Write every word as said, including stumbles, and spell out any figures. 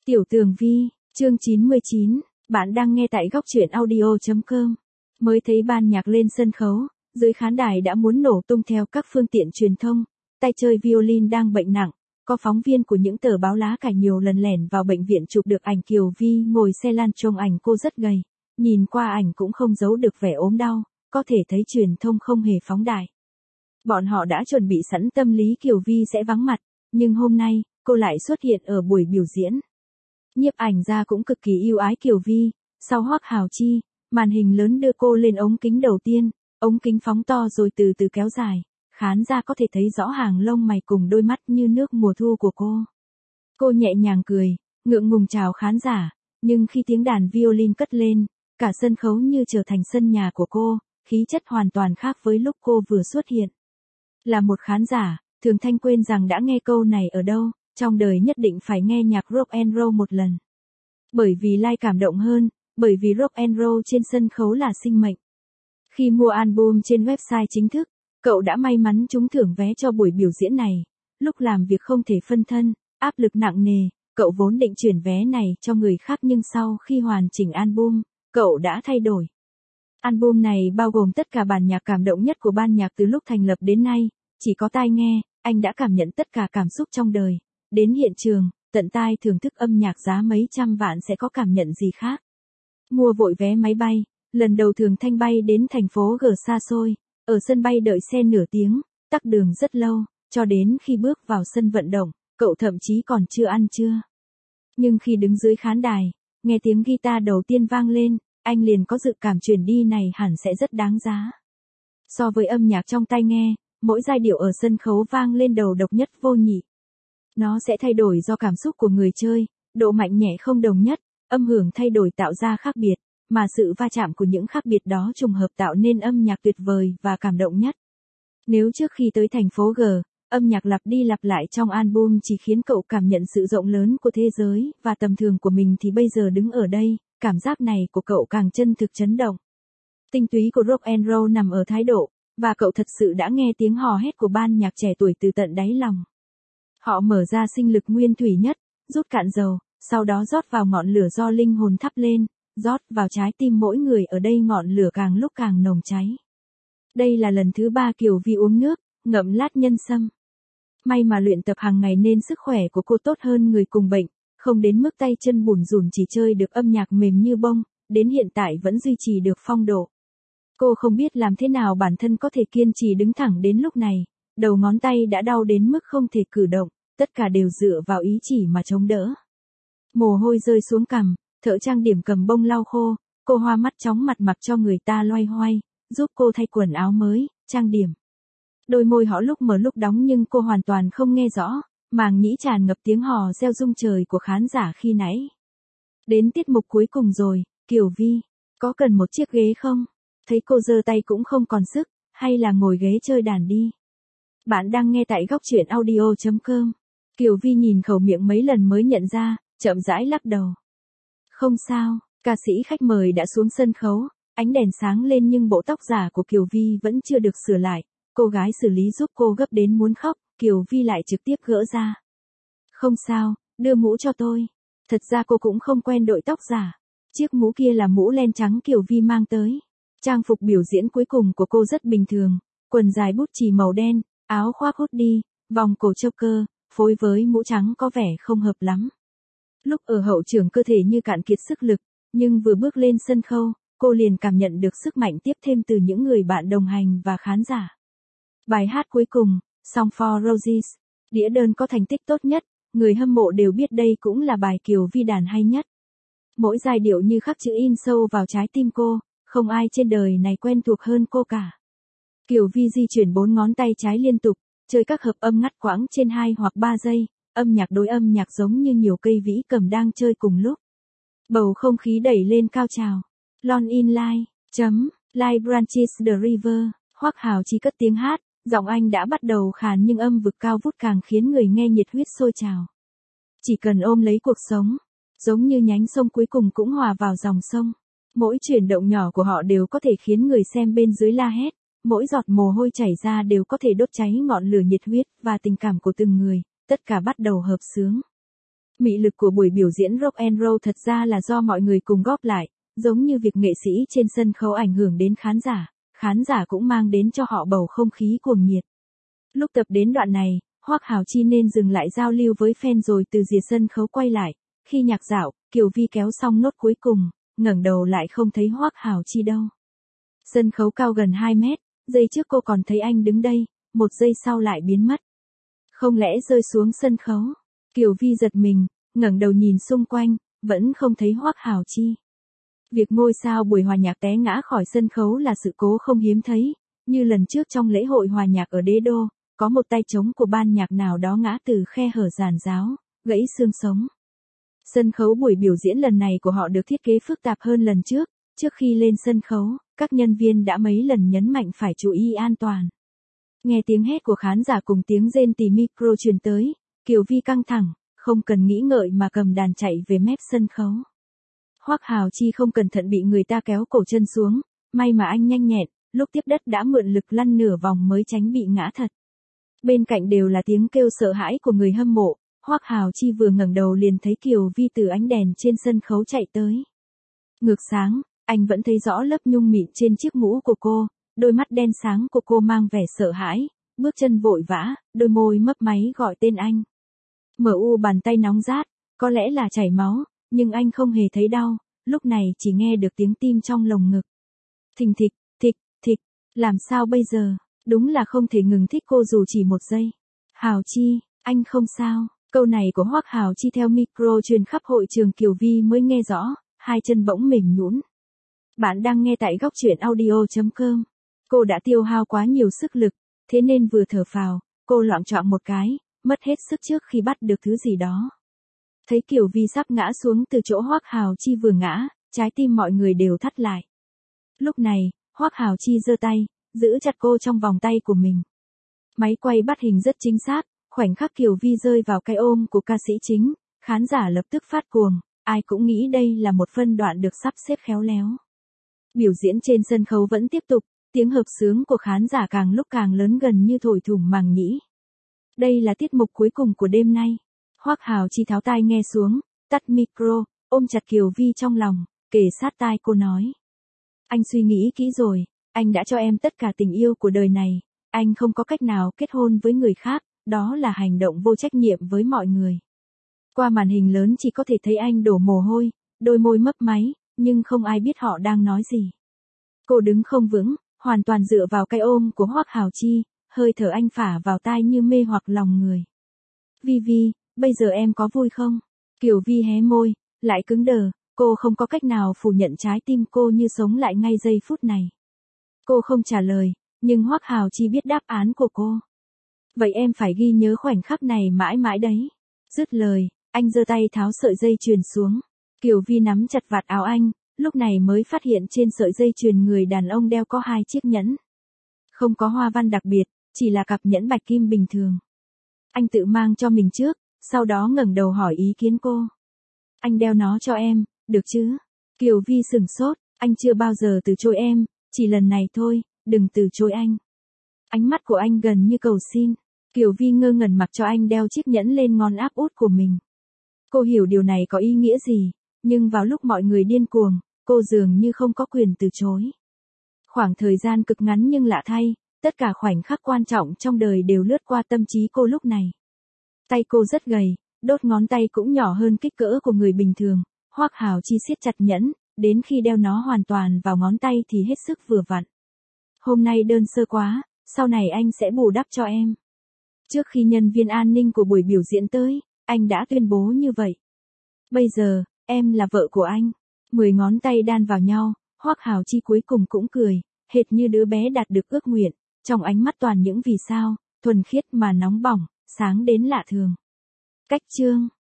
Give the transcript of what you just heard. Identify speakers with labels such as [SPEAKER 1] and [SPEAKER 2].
[SPEAKER 1] Tiểu Tường Vi, chương chín mươi chín, bạn đang nghe tại góc truyện audio chấm com. Mới thấy ban nhạc lên sân khấu, dưới khán đài đã muốn nổ tung theo các phương tiện truyền thông, tay chơi violin đang bệnh nặng, có phóng viên của những tờ báo lá cải nhiều lần lẻn vào bệnh viện chụp được ảnh Kiều Vi ngồi xe lăn trông ảnh cô rất gầy, nhìn qua ảnh cũng không giấu được vẻ ốm đau, có thể thấy truyền thông không hề phóng đại. Bọn họ đã chuẩn bị sẵn tâm lý Kiều Vi sẽ vắng mặt, nhưng hôm nay, cô lại xuất hiện ở buổi biểu diễn. Nhiếp ảnh gia cũng cực kỳ yêu ái Kiều Vi, sau Hoắc Hào Chi, màn hình lớn đưa cô lên ống kính đầu tiên, ống kính phóng to rồi từ từ kéo dài, khán giả có thể thấy rõ hàng lông mày cùng đôi mắt như nước mùa thu của cô. Cô nhẹ nhàng cười, ngượng ngùng chào khán giả, nhưng khi tiếng đàn violin cất lên, cả sân khấu như trở thành sân nhà của cô, khí chất hoàn toàn khác với lúc cô vừa xuất hiện. Là một khán giả, Thường Thanh quên rằng đã nghe câu này ở đâu, trong đời nhất định phải nghe nhạc rock and roll một lần. Bởi vì live cảm động hơn, bởi vì rock and roll trên sân khấu là sinh mệnh. Khi mua album trên website chính thức, cậu đã may mắn trúng thưởng vé cho buổi biểu diễn này. Lúc làm việc không thể phân thân, áp lực nặng nề, cậu vốn định chuyển vé này cho người khác nhưng sau khi hoàn chỉnh album, cậu đã thay đổi. Album này bao gồm tất cả bản nhạc cảm động nhất của ban nhạc từ lúc thành lập đến nay, chỉ có tai nghe, anh đã cảm nhận tất cả cảm xúc trong đời. Đến hiện trường, tận tai thưởng thức âm nhạc giá mấy trăm vạn sẽ có cảm nhận gì khác. Mua vội vé máy bay, lần đầu Thường Thanh bay đến thành phố G xa xôi, ở sân bay đợi xe nửa tiếng, tắc đường rất lâu, cho đến khi bước vào sân vận động, cậu thậm chí còn chưa ăn trưa. Nhưng khi đứng dưới khán đài, nghe tiếng guitar đầu tiên vang lên, anh liền có dự cảm chuyển đi này hẳn sẽ rất đáng giá. So với âm nhạc trong tai nghe, mỗi giai điệu ở sân khấu vang lên đầu độc nhất vô nhị. Nó sẽ thay đổi do cảm xúc của người chơi, độ mạnh nhẹ không đồng nhất, âm hưởng thay đổi tạo ra khác biệt, mà sự va chạm của những khác biệt đó trùng hợp tạo nên âm nhạc tuyệt vời và cảm động nhất. Nếu trước khi tới thành phố G, âm nhạc lặp đi lặp lại trong album chỉ khiến cậu cảm nhận sự rộng lớn của thế giới và tầm thường của mình thì bây giờ đứng ở đây, cảm giác này của cậu càng chân thực chấn động. Tinh túy của rock and roll nằm ở thái độ, và cậu thật sự đã nghe tiếng hò hét của ban nhạc trẻ tuổi từ tận đáy lòng. Họ mở ra sinh lực nguyên thủy nhất, rút cạn dầu, sau đó rót vào ngọn lửa do linh hồn thắp lên, rót vào trái tim mỗi người ở đây ngọn lửa càng lúc càng nồng cháy. Đây là lần thứ ba Kiều Vi uống nước, ngậm lát nhân sâm. May mà luyện tập hàng ngày nên sức khỏe của cô tốt hơn người cùng bệnh, không đến mức tay chân bủn rủn chỉ chơi được âm nhạc mềm như bông, đến hiện tại vẫn duy trì được phong độ. Cô không biết làm thế nào bản thân có thể kiên trì đứng thẳng đến lúc này, đầu ngón tay đã đau đến mức không thể cử động, tất cả đều dựa vào ý chỉ mà chống đỡ. Mồ hôi rơi xuống cằm, thợ trang điểm cầm bông lau khô, cô hoa mắt chóng mặt mặc cho người ta loay hoay, giúp cô thay quần áo mới, trang điểm. Đôi môi họ lúc mở lúc đóng nhưng cô hoàn toàn không nghe rõ, màng nhĩ tràn ngập tiếng hò reo rung trời của khán giả khi nãy. Đến tiết mục cuối cùng rồi, Kiều Vi, có cần một chiếc ghế không? Thấy cô giơ tay cũng không còn sức, hay là ngồi ghế chơi đàn đi. Bạn đang nghe tại góc truyện audio chấm com. Kiều Vi nhìn khẩu miệng mấy lần mới nhận ra, chậm rãi lắc đầu. Không sao, ca sĩ khách mời đã xuống sân khấu, ánh đèn sáng lên nhưng bộ tóc giả của Kiều Vi vẫn chưa được sửa lại. Cô gái xử lý giúp cô gấp đến muốn khóc, Kiều Vi lại trực tiếp gỡ ra. Không sao, đưa mũ cho tôi. Thật ra cô cũng không quen đội tóc giả. Chiếc mũ kia là mũ len trắng Kiều Vi mang tới. Trang phục biểu diễn cuối cùng của cô rất bình thường, quần dài bút chì màu đen, áo khoác hoodie, vòng cổ choker, phối với mũ trắng có vẻ không hợp lắm. Lúc ở hậu trường cơ thể như cạn kiệt sức lực, nhưng vừa bước lên sân khấu, cô liền cảm nhận được sức mạnh tiếp thêm từ những người bạn đồng hành và khán giả. Bài hát cuối cùng, Song for Roses, đĩa đơn có thành tích tốt nhất, người hâm mộ đều biết đây cũng là bài Kiều Vi đàn hay nhất. Mỗi giai điệu như khắc chữ in sâu vào trái tim cô, không ai trên đời này quen thuộc hơn cô cả. Kiều Vi di chuyển bốn ngón tay trái liên tục, chơi các hợp âm ngắt quãng trên hai hoặc ba giây, âm nhạc đối âm nhạc giống như nhiều cây vĩ cầm đang chơi cùng lúc. Bầu không khí đẩy lên cao trào. Lon in line, chấm, Live Branches the River, Hoắc Hào Chi cất tiếng hát, giọng anh đã bắt đầu khàn nhưng âm vực cao vút càng khiến người nghe nhiệt huyết sôi trào. Chỉ cần ôm lấy cuộc sống, giống như nhánh sông cuối cùng cũng hòa vào dòng sông. Mỗi chuyển động nhỏ của họ đều có thể khiến người xem bên dưới la hét, mỗi giọt mồ hôi chảy ra đều có thể đốt cháy ngọn lửa nhiệt huyết và tình cảm của từng người, tất cả bắt đầu hợp xướng. Mị lực của buổi biểu diễn rock and roll thật ra là do mọi người cùng góp lại, giống như việc nghệ sĩ trên sân khấu ảnh hưởng đến khán giả, khán giả cũng mang đến cho họ bầu không khí cuồng nhiệt. Lúc tập đến đoạn này, Hoắc Hào Chi nên dừng lại giao lưu với fan rồi từ rìa sân khấu quay lại. Khi nhạc dạo, Kiều Vi kéo xong nốt cuối cùng, ngẩng đầu lại không thấy Hoắc Hào Chi đâu. Sân khấu cao gần hai mét, giây trước cô còn thấy anh đứng đây, một giây sau lại biến mất. Không lẽ rơi xuống sân khấu? Kiều Vi giật mình, ngẩng đầu nhìn xung quanh, vẫn không thấy Hoắc Hào Chi. Việc ngôi sao buổi hòa nhạc té ngã khỏi sân khấu là sự cố không hiếm thấy, như lần trước trong lễ hội hòa nhạc ở Đế Đô, có một tay trống của ban nhạc nào đó ngã từ khe hở giàn giáo, gãy xương sống. Sân khấu buổi biểu diễn lần này của họ được thiết kế phức tạp hơn lần trước, trước khi lên sân khấu, các nhân viên đã mấy lần nhấn mạnh phải chú ý an toàn. Nghe tiếng hét của khán giả cùng tiếng rên tì micro truyền tới, Kiều Vi căng thẳng, không cần nghĩ ngợi mà cầm đàn chạy về mép sân khấu. Hoắc Hào Chi không cẩn thận bị người ta kéo cổ chân xuống, may mà anh nhanh nhẹn, lúc tiếp đất đã mượn lực lăn nửa vòng mới tránh bị ngã thật. Bên cạnh đều là tiếng kêu sợ hãi của người hâm mộ, Hoắc Hào Chi vừa ngẩng đầu liền thấy Kiều Vi từ ánh đèn trên sân khấu chạy tới. Ngược sáng, anh vẫn thấy rõ lớp nhung mịn trên chiếc mũ của cô, đôi mắt đen sáng của cô mang vẻ sợ hãi, bước chân vội vã, đôi môi mấp máy gọi tên anh. Mở u bàn tay nóng rát, có lẽ là chảy máu, nhưng anh không hề thấy đau, lúc này chỉ nghe được tiếng tim trong lồng ngực. Thình thịch, thịch, thịch, làm sao bây giờ, đúng là không thể ngừng thích cô dù chỉ một giây. Hào Chi, anh không sao, câu này của Hoắc Hào Chi theo micro truyền khắp hội trường Kiều Vi mới nghe rõ, hai chân bỗng mềm nhũn. Bạn đang nghe tại góc truyện audio chấm com. Cô đã tiêu hao quá nhiều sức lực, thế nên vừa thở phào, cô loạng choạng một cái, mất hết sức trước khi bắt được thứ gì đó. Thấy Kiều Vi sắp ngã xuống từ chỗ Hoắc Hào Chi vừa ngã, trái tim mọi người đều thắt lại. Lúc này, Hoắc Hào Chi giơ tay, giữ chặt cô trong vòng tay của mình. Máy quay bắt hình rất chính xác, khoảnh khắc Kiều Vi rơi vào cái ôm của ca sĩ chính, khán giả lập tức phát cuồng, ai cũng nghĩ đây là một phân đoạn được sắp xếp khéo léo. Biểu diễn trên sân khấu vẫn tiếp tục, tiếng hợp xướng của khán giả càng lúc càng lớn gần như thổi thủng màng nhĩ. Đây là tiết mục cuối cùng của đêm nay. Hoắc Hào Chi tháo tai nghe xuống, tắt micro, ôm chặt Kiều Vi trong lòng, kề sát tai cô nói. Anh suy nghĩ kỹ rồi, anh đã cho em tất cả tình yêu của đời này, anh không có cách nào kết hôn với người khác, đó là hành động vô trách nhiệm với mọi người. Qua màn hình lớn chỉ có thể thấy anh đổ mồ hôi, đôi môi mấp máy, nhưng không ai biết họ đang nói gì. Cô đứng không vững, hoàn toàn dựa vào cái ôm của Hoắc Hào Chi, hơi thở anh phả vào tai như mê hoặc lòng người. Vi Vi, bây giờ em có vui không? Kiều Vi hé môi, lại cứng đờ, cô không có cách nào phủ nhận trái tim cô như sống lại ngay giây phút này. Cô không trả lời, nhưng Hoắc Hào Chi biết đáp án của cô. Vậy em phải ghi nhớ khoảnh khắc này mãi mãi đấy. Dứt lời, anh giơ tay tháo sợi dây chuyền xuống. Kiều Vi nắm chặt vạt áo anh, lúc này mới phát hiện trên sợi dây chuyền người đàn ông đeo có hai chiếc nhẫn. Không có hoa văn đặc biệt, chỉ là cặp nhẫn bạch kim bình thường. Anh tự mang cho mình trước, sau đó ngẩng đầu hỏi ý kiến cô. Anh đeo nó cho em, được chứ? Kiều Vi sửng sốt, anh chưa bao giờ từ chối em, chỉ lần này thôi, đừng từ chối anh. Ánh mắt của anh gần như cầu xin. Kiều Vi ngơ ngẩn mặc cho anh đeo chiếc nhẫn lên ngón áp út của mình. Cô hiểu điều này có ý nghĩa gì, nhưng vào lúc mọi người điên cuồng, cô dường như không có quyền từ chối. Khoảng thời gian cực ngắn nhưng lạ thay, tất cả khoảnh khắc quan trọng trong đời đều lướt qua tâm trí cô lúc này. Tay cô rất gầy, đốt ngón tay cũng nhỏ hơn kích cỡ của người bình thường, Hoắc Hào Chi siết chặt nhẫn, đến khi đeo nó hoàn toàn vào ngón tay thì hết sức vừa vặn. Hôm nay đơn sơ quá, sau này anh sẽ bù đắp cho em. Trước khi nhân viên an ninh của buổi biểu diễn tới, anh đã tuyên bố như vậy. Bây giờ, em là vợ của anh. Mười ngón tay đan vào nhau, Hoắc Hào Chi cuối cùng cũng cười, hệt như đứa bé đạt được ước nguyện, trong ánh mắt toàn những vì sao, thuần khiết mà nóng bỏng, sáng đến lạ thường. Cách chương